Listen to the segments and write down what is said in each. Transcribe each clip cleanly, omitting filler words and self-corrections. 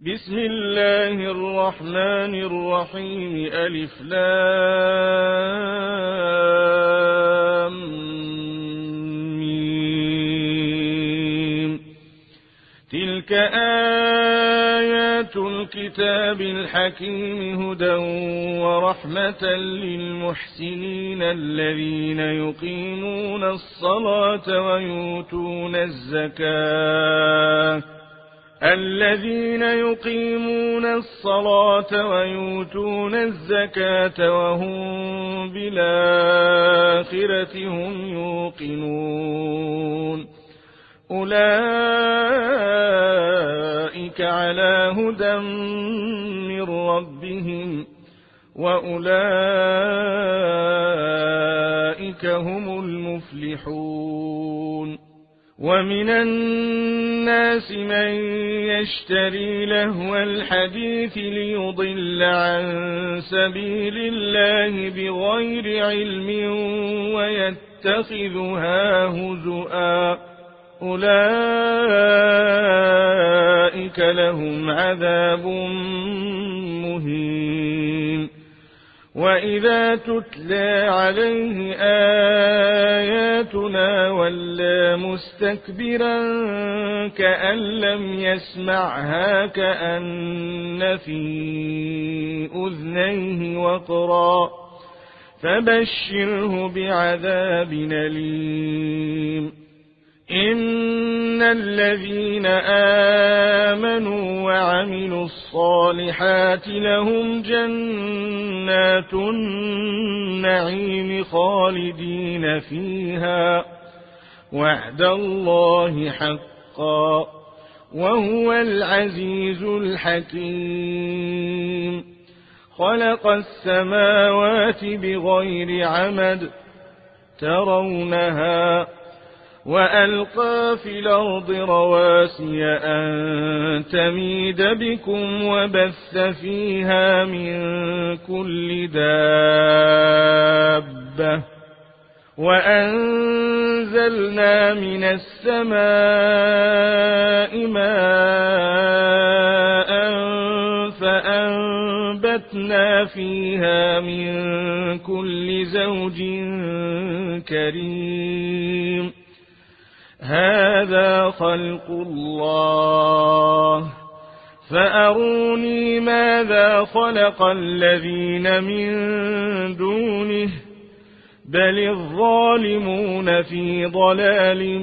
بسم الله الرحمن الرحيم ألف لام ميم. تلك آيات الكتاب الحكيم هدى ورحمة للمحسنين الذين يقيمون الصلاة ويؤتون الزكاة وهم بالآخرة هم يوقنون أولئك على هدى من ربهم وأولئك هم المفلحون. ومن الناس من يشتري لهو الحديث ليضل عن سبيل الله بغير علم ويتخذها هزؤا أولئك لهم عذاب مهين. وإذا تتلى عليه آياتنا ولى مستكبرا كأن لم يسمعها كأن في أذنيه وقرا فبشره بعذاب أليم. إن الذين آمنوا وعملوا الصالحات لهم جنات النعيم خالدين فيها وعد الله حقا وهو العزيز الحكيم. خلق السماوات بغير عمد ترونها وألقى في الأرض رواسي أن تميد بكم وبث فيها من كل دابة وأنزلنا من السماء ماء فأنبتنا فيها من كل زوج كريم. هذا خلق الله فأروني ماذا خلق الذين من دونه بل الظالمون في ضلال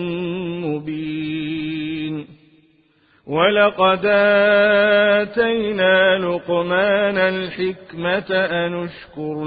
مبين. ولقد آتينا لقمان الحكمة أن اشكر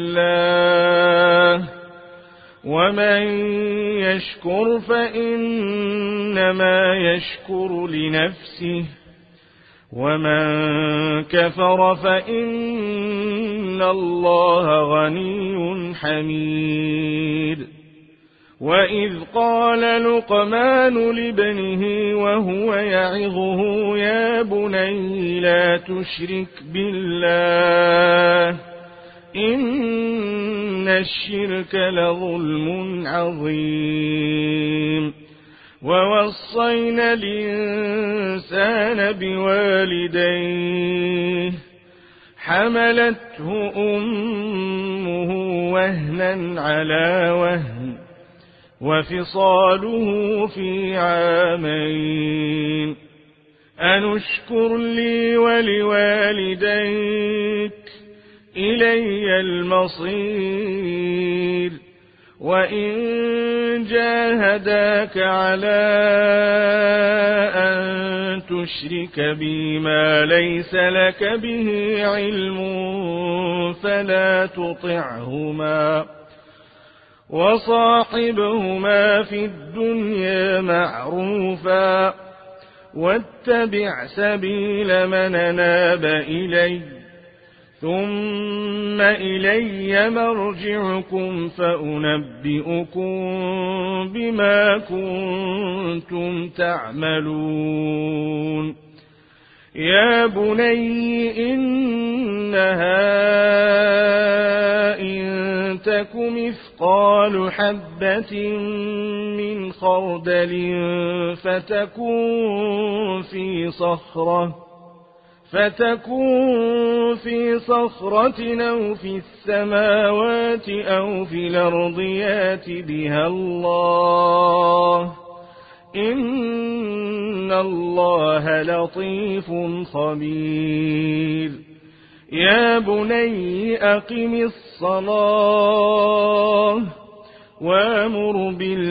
لله ومن يشكر فإنما يشكر لنفسه ومن كفر فإن الله غني حميد. وإذ قال لقمان لابنه وهو يعظه يا بني لا تشرك بالله إن الشرك لظلم عظيم. ووصينا الإنسان بوالديه حملته أمه وهنا على وهن وفصاله في عامين أن اشكر لي ولوالديك إلي المصير. وإن جاهداك على أن تشرك بي ما ليس لك به علم فلا تطعهما وصاحبهما في الدنيا معروفا واتبع سبيل من أناب إلي ثم إلي مرجعكم فأنبئكم بما كنتم تعملون. يا بني إنها إن تك مثقال حبة من خردل فتكن في صخرة فتكون في صخرة أو في السماوات أو في الأرض يات بها الله إن الله لطيف خبير يا بني أقم الصلاة وأمر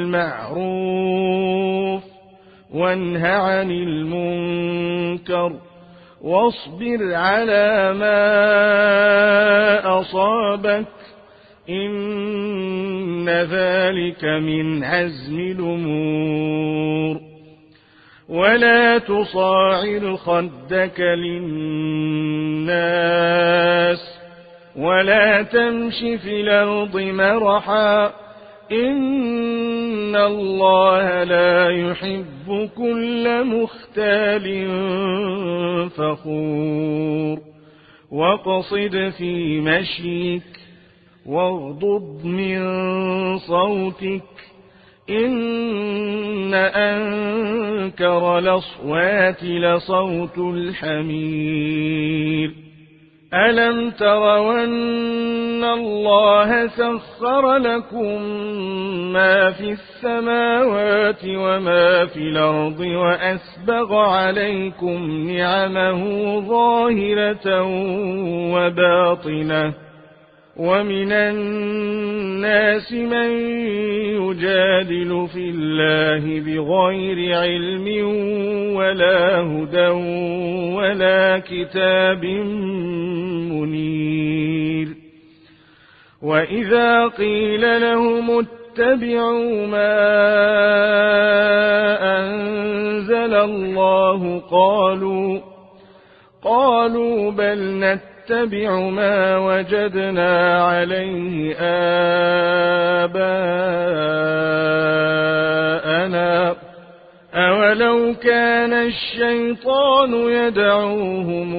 بالمعروف وانه عن المنكر واصبر على ما أصابك إن ذلك من عزم الأمور ولا تصاعر خدك للناس ولا تمش في الأرض مرحا إن الله لا يحب كل مختال فخور واقصد في مشيك واغضض من صوتك إن أنكر الأصوات لصوت الحمير ألم تروا أن الله سخر لكم ما في السماوات وما في الأرض وأسبغ عليكم نعمه ظاهرة وباطنة ومن الناس من يجادل في الله بغير علم ولا هدى ولا كتاب منير وإذا قيل لهم اتبعوا ما أنزل الله قالوا بل نتبع ما وجدنا عليه آباءنا أولو كان الشيطان يدعوهم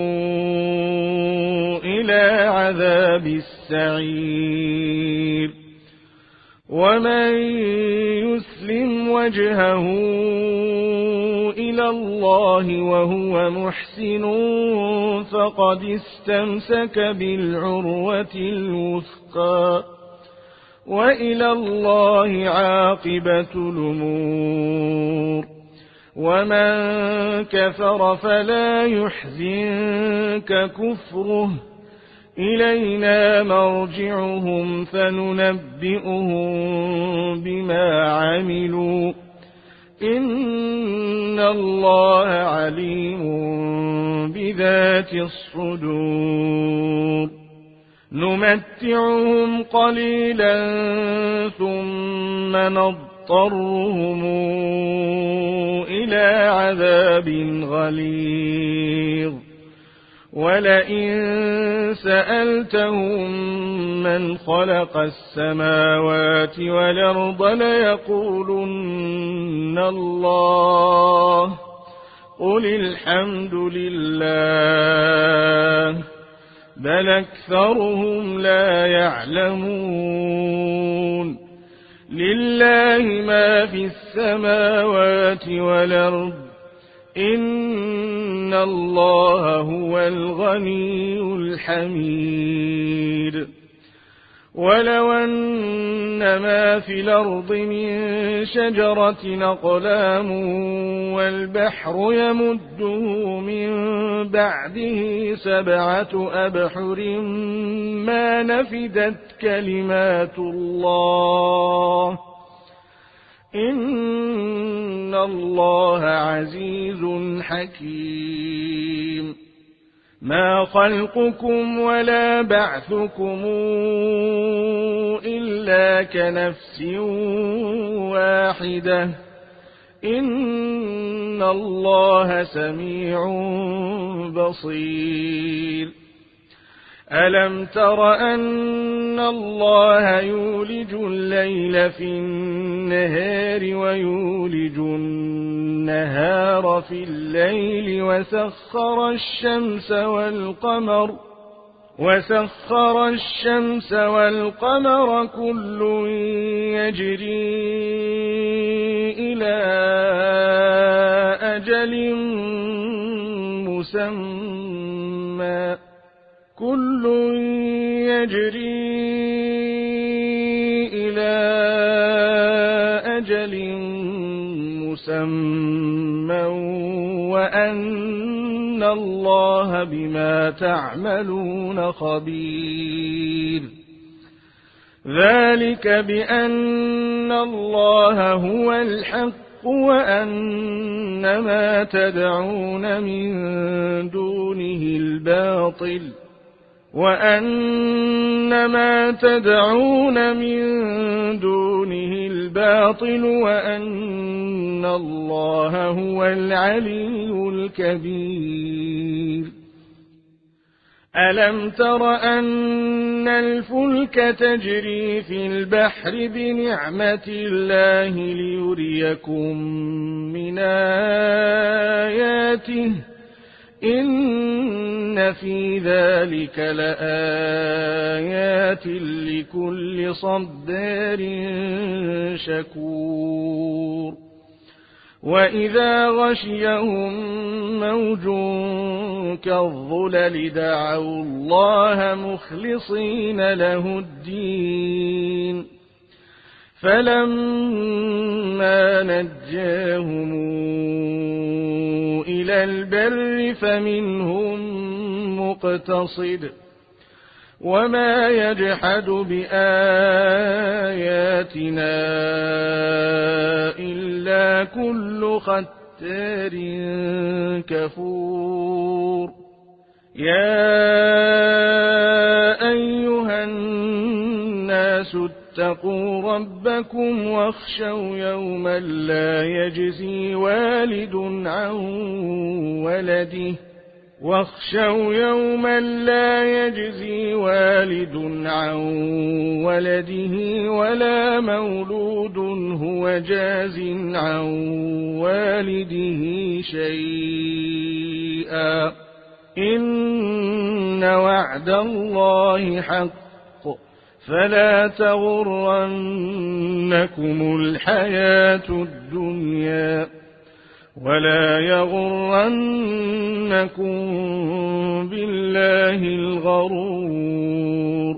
إلى عذاب السعير ومن يسلم وجهه إلى الله وهو محسن فقد استمسك بالعروة الوثقى وإلى الله عاقبة الأمور ومن كفر فلا يحزنك كفره إلينا مرجعهم فننبئهم بما عملوا إن الله عليم بذات الصدور نمتعهم قليلا ثم نضطرهم إلى عذاب غليظ ولئن سألتهم من خلق السماوات والأرض ليقولن الله قل الحمد لله بل أكثرهم لا يعلمون لله ما في السماوات والأرض إن الله هو الغني الحميد ولو أن ما في الأرض من شجرة أقلام والبحر يمده من بعده 7 أبحر ما نفدت كلمات الله إن الله عزيز حكيم ما خلقكم ولا بعثكم إلا كنفس واحدة إن الله سميع بصير ألم تر أن الله يولج الليل في النهار ويولج النهار في الليل وسخر الشمس والقمر كل يجري إلى أجل مسمى كل يجري إلى أجل مسمى وأن الله بما تعملون خبير ذلك بأن الله هو الحق وأن ما تدعون من دونه الباطل وأن الله هو العلي الكبير ألم تر أن الفلك تجري في البحر بنعمة الله ليريكم من آياته إن في ذلك لآيات لكل صبار شكور وإذا غشيهم موج كالظلل دعوا الله مخلصين له الدين فلما نجاهم إلى البر فمنهم مقتصد وما يجحد بآياتنا إلا كل ختار كفور يا أيها الناس اتقوا ربكم واخشوا يوما لا يجزي والد عن ولده ولا مولود هو جاز عن والده شيئا إن وعد الله حق فلا تغرنكم الحياة الدنيا ولا يغرنكم بالله الغرور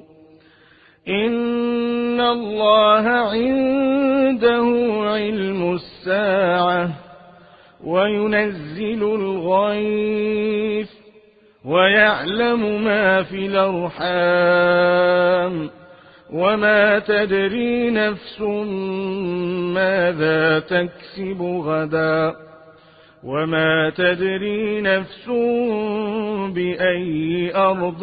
إن الله عنده علم الساعة وينزل الغيث ويعلم ما في الأرحام وما تدري نفس ماذا تكسب غدا وما تدري نفس بأي أرض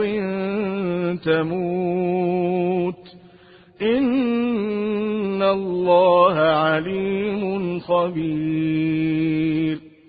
تموت إن الله عليم خبير